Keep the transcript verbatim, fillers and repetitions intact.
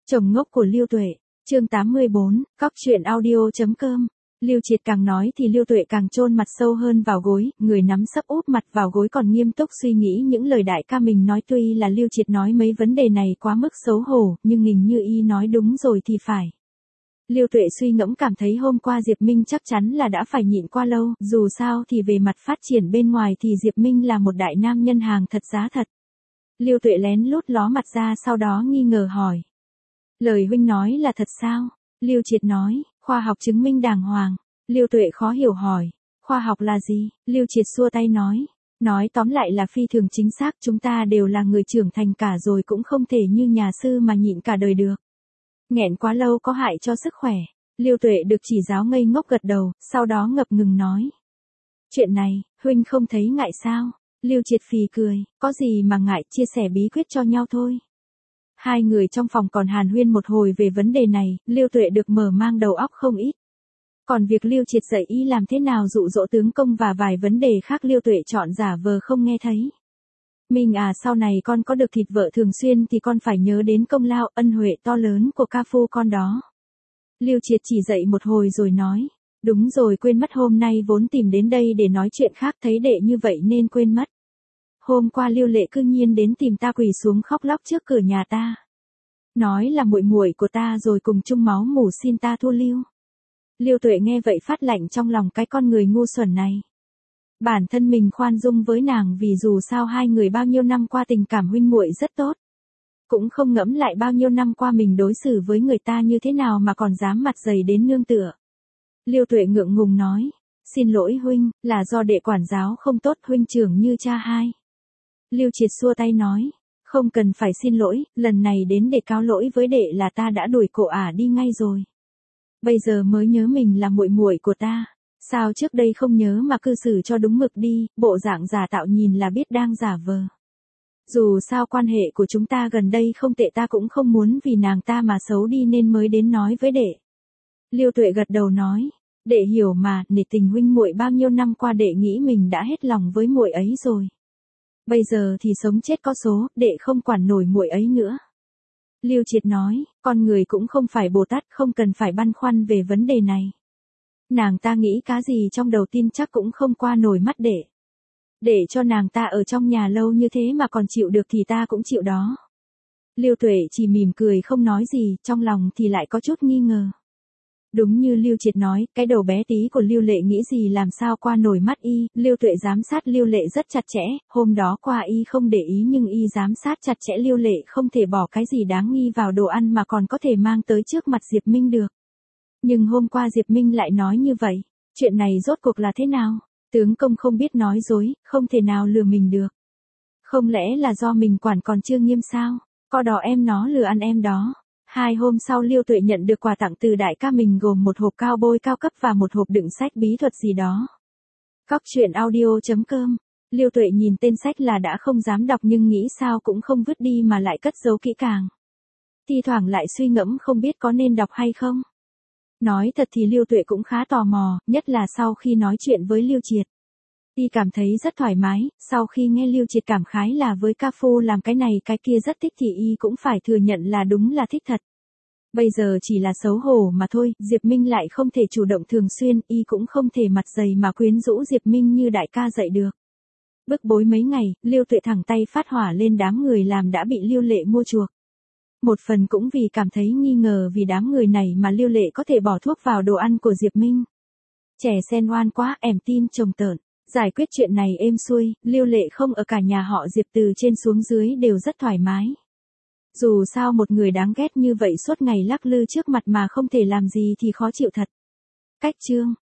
Chồng ngốc của Lưu Tuệ, chương tám mươi bốn, cóc truyện audio chấm com. Lưu Triệt càng nói thì Lưu Tuệ càng chôn mặt sâu hơn vào gối, người nắm sấp úp mặt vào gối còn nghiêm túc suy nghĩ những lời đại ca mình nói. Tuy là Lưu Triệt nói mấy vấn đề này quá mức xấu hổ, nhưng hình như y nói đúng rồi thì phải. Lưu Tuệ suy ngẫm cảm thấy hôm qua Diệp Minh chắc chắn là đã phải nhịn qua lâu, dù sao thì về mặt phát triển bên ngoài thì Diệp Minh là một đại nam nhân hàng thật giá thật. Lưu Tuệ lén lút ló mặt ra sau đó nghi ngờ hỏi. Lời huynh nói là thật sao? Lưu Triệt nói, khoa học chứng minh đàng hoàng. Lưu Tuệ khó hiểu hỏi, khoa học là gì? Lưu Triệt xua tay nói, nói tóm lại là phi thường chính xác, chúng ta đều là người trưởng thành cả rồi cũng không thể như nhà sư mà nhịn cả đời được. Nghẹn quá lâu có hại cho sức khỏe. Lưu Tuệ được chỉ giáo ngây ngốc gật đầu, sau đó ngập ngừng nói. Chuyện này, huynh không thấy ngại sao? Lưu Triệt phì cười, có gì mà ngại, chia sẻ bí quyết cho nhau thôi. Hai người trong phòng còn hàn huyên một hồi về vấn đề này, Lưu Tuệ được mở mang đầu óc không ít. Còn việc Lưu Triệt dạy y làm thế nào dụ dỗ tướng công và vài vấn đề khác Lưu Tuệ chọn giả vờ không nghe thấy. Mình à, sau này con có được thịt vợ thường xuyên thì con phải nhớ đến công lao ân huệ to lớn của ca phu con đó. Lưu Triệt chỉ dạy một hồi rồi nói, đúng rồi, quên mất, hôm nay vốn tìm đến đây để nói chuyện khác, thấy đệ như vậy nên quên mất. Hôm qua Lưu Lệ cư nhiên đến tìm ta quỳ xuống khóc lóc trước cửa nhà ta. Nói là muội muội của ta rồi cùng chung máu mủ xin ta thu lưu. Lưu Tuệ nghe vậy phát lạnh trong lòng cái con người ngu xuẩn này. Bản thân mình khoan dung với nàng vì dù sao hai người bao nhiêu năm qua tình cảm huynh muội rất tốt. Cũng không ngẫm lại bao nhiêu năm qua mình đối xử với người ta như thế nào mà còn dám mặt dày đến nương tựa. Lưu Tuệ ngượng ngùng nói, xin lỗi huynh, là do đệ quản giáo không tốt, huynh trưởng như cha hai. Lưu Triệt xua tay nói, không cần phải xin lỗi, lần này đến để cáo lỗi với đệ là ta đã đuổi cổ ả đi ngay rồi. Bây giờ mới nhớ mình là muội muội của ta, sao trước đây không nhớ mà cư xử cho đúng mực đi, bộ dạng giả tạo nhìn là biết đang giả vờ. Dù sao quan hệ của chúng ta gần đây không tệ, ta cũng không muốn vì nàng ta mà xấu đi nên mới đến nói với đệ. Lưu Tuệ gật đầu nói, đệ hiểu mà, nể tình huynh muội bao nhiêu năm qua đệ nghĩ mình đã hết lòng với muội ấy rồi. Bây giờ thì sống chết có số, đệ không quản nổi muội ấy nữa. Lưu Triệt nói, con người cũng không phải Bồ Tát, không cần phải băn khoăn về vấn đề này. Nàng ta nghĩ cá gì trong đầu tin chắc cũng không qua nổi mắt đệ. Để cho nàng ta ở trong nhà lâu như thế mà còn chịu được thì ta cũng chịu đó. Lưu Tuệ chỉ mỉm cười không nói gì, trong lòng thì lại có chút nghi ngờ. Đúng như Lưu Triệt nói, cái đầu bé tí của Lưu Lệ nghĩ gì làm sao qua nổi mắt y, Lưu Tuệ giám sát Lưu Lệ rất chặt chẽ, hôm đó qua y không để ý nhưng y giám sát chặt chẽ Lưu Lệ không thể bỏ cái gì đáng nghi vào đồ ăn mà còn có thể mang tới trước mặt Diệp Minh được. Nhưng hôm qua Diệp Minh lại nói như vậy, chuyện này rốt cuộc là thế nào? Tướng công không biết nói dối, không thể nào lừa mình được. Không lẽ là do mình quản còn chưa nghiêm sao? Có đó em nó lừa ăn em đó. Hai hôm sau Lưu Tuệ nhận được quà tặng từ đại ca mình gồm một hộp cao bôi cao cấp và một hộp đựng sách bí thuật gì đó. Cóc truyện audio chấm com. Lưu Tuệ nhìn tên sách là đã không dám đọc nhưng nghĩ sao cũng không vứt đi mà lại cất giấu kỹ càng. Thi thoảng lại suy ngẫm không biết có nên đọc hay không. Nói thật thì Lưu Tuệ cũng khá tò mò, nhất là sau khi nói chuyện với Lưu Triệt. Y cảm thấy rất thoải mái, sau khi nghe Lưu Triệt cảm khái là với ca phu làm cái này cái kia rất thích thì y cũng phải thừa nhận là đúng là thích thật. Bây giờ chỉ là xấu hổ mà thôi, Diệp Minh lại không thể chủ động thường xuyên, y cũng không thể mặt dày mà quyến rũ Diệp Minh như đại ca dạy được. Bức bối mấy ngày, Lưu Tuệ thẳng tay phát hỏa lên đám người làm đã bị Lưu Lệ mua chuộc. Một phần cũng vì cảm thấy nghi ngờ vì đám người này mà Lưu Lệ có thể bỏ thuốc vào đồ ăn của Diệp Minh. Trẻ sen oan quá, ẻm tim trồng tợn. Giải quyết chuyện này êm xuôi, Lưu Lệ không ở cả nhà họ Diệp từ trên xuống dưới đều rất thoải mái. Dù sao một người đáng ghét như vậy suốt ngày lắc lư trước mặt mà không thể làm gì thì khó chịu thật. Cách chương